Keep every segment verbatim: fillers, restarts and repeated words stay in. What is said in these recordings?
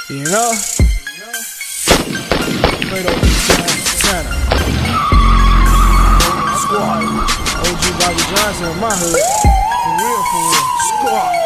You know? Fredo Santana. Squad. O G Bobby Johnson in my hood. For real, for real. Squad.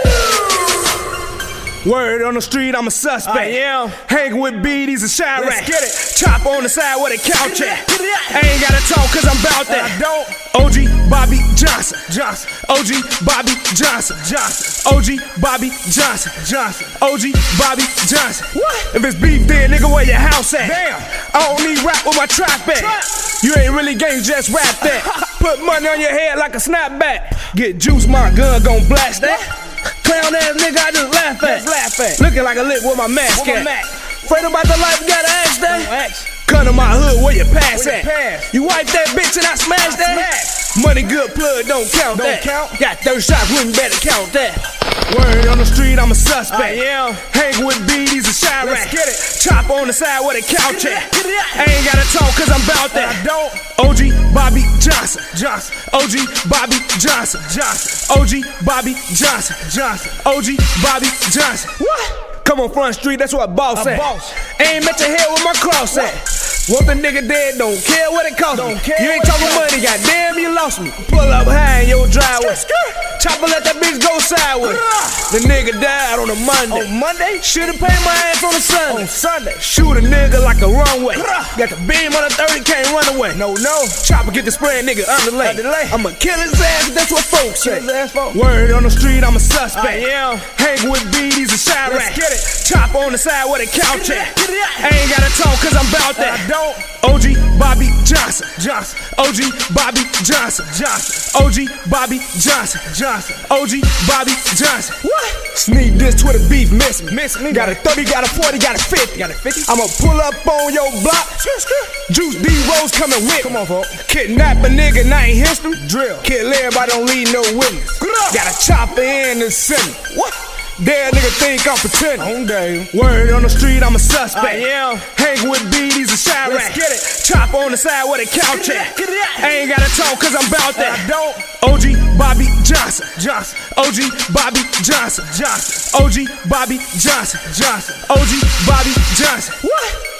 Word on the street, I'm a suspect. I am. Hanging with B Ds and Chirac. Let's get it. Chop on the side where the couch at. I ain't gotta talk cause I'm bout that. I don't. O G Bobby Johnson. Johnson. O G Bobby Johnson. Johnson. O G Bobby Johnson. Johnson. O G Bobby Johnson. What? If it's beef then, nigga, where your house at? Damn. I don't need rap with my trap at. You ain't really gang, just rap that. Put money on your head like a snapback. Get juice, my gun gon' blast that. Clown ass nigga, I just laugh at. Just laugh at. Looking like a lick with my mask at. Afraid about the life, gotta ask that. Come to my hood, where your pass at? You wipe that bitch and I smash that. Money good plug, don't count that. Got thirty shots, wouldn't better count that. Word on the street, I'm a suspect. I am. Hanging with B Ds and Chirac. Let's get it. Chop on the side where the couch at. I ain't gotta talk cause I'm bout that. I don't. O G Bobby Johnson. Johnson. O G Bobby Johnson. Johnson. O G Bobby Johnson. Johnson. O G Bobby Johnson. What? Come on Front Street, that's what boss at. Boss. Ain't met your head with my cross at. Want the nigga dead, don't care what it cost me. You ain't talking money, goddamn you lost me. Pull up high in your driveway. Chopper let that bitch go sideways. The nigga died on a Monday. On Monday? Should've paid my ass on a Sunday. On Sunday. Shoot a nigga like a runway. Got the beam on the thirty, can't run away. No, no. Chopper get the spray, nigga underlay. I'ma kill his ass, that's what folks say. Word on the street, I'm a suspect. I am. Hang with B Ds and Chirac. Let's get it. Chop on the side where the couch at. I ain't gotta talk cause I'm bout that. I don't. O G Bobby Johnson. Johnson. O G Bobby Johnson. Johnson. O G Bobby Johnson. Johnson. O G Bobby Johnson. What? Sneak this Twitter beef, miss me. Miss me. Got a thirty, got a forty, got a fifty. Got a fifty. I'ma pull up on your block. Juice D Rose coming with. Come on, folks. Kidnap a nigga, now ain't history. Drill. Kill everybody, don't leave no witness. Got a chopper in the center. What? Dead nigga think I'm pretending. On game. Word on the street, I'm a suspect. I am. Hang with B Ds and Chirac. Let's get it. Chop on the side where the couch at. I ain't gotta talk cause I'm bout that. I don't. O G Bobby Johnson. Johnson. O G Bobby Johnson. Johnson. O G Bobby Johnson. Johnson. O G Bobby Johnson. What?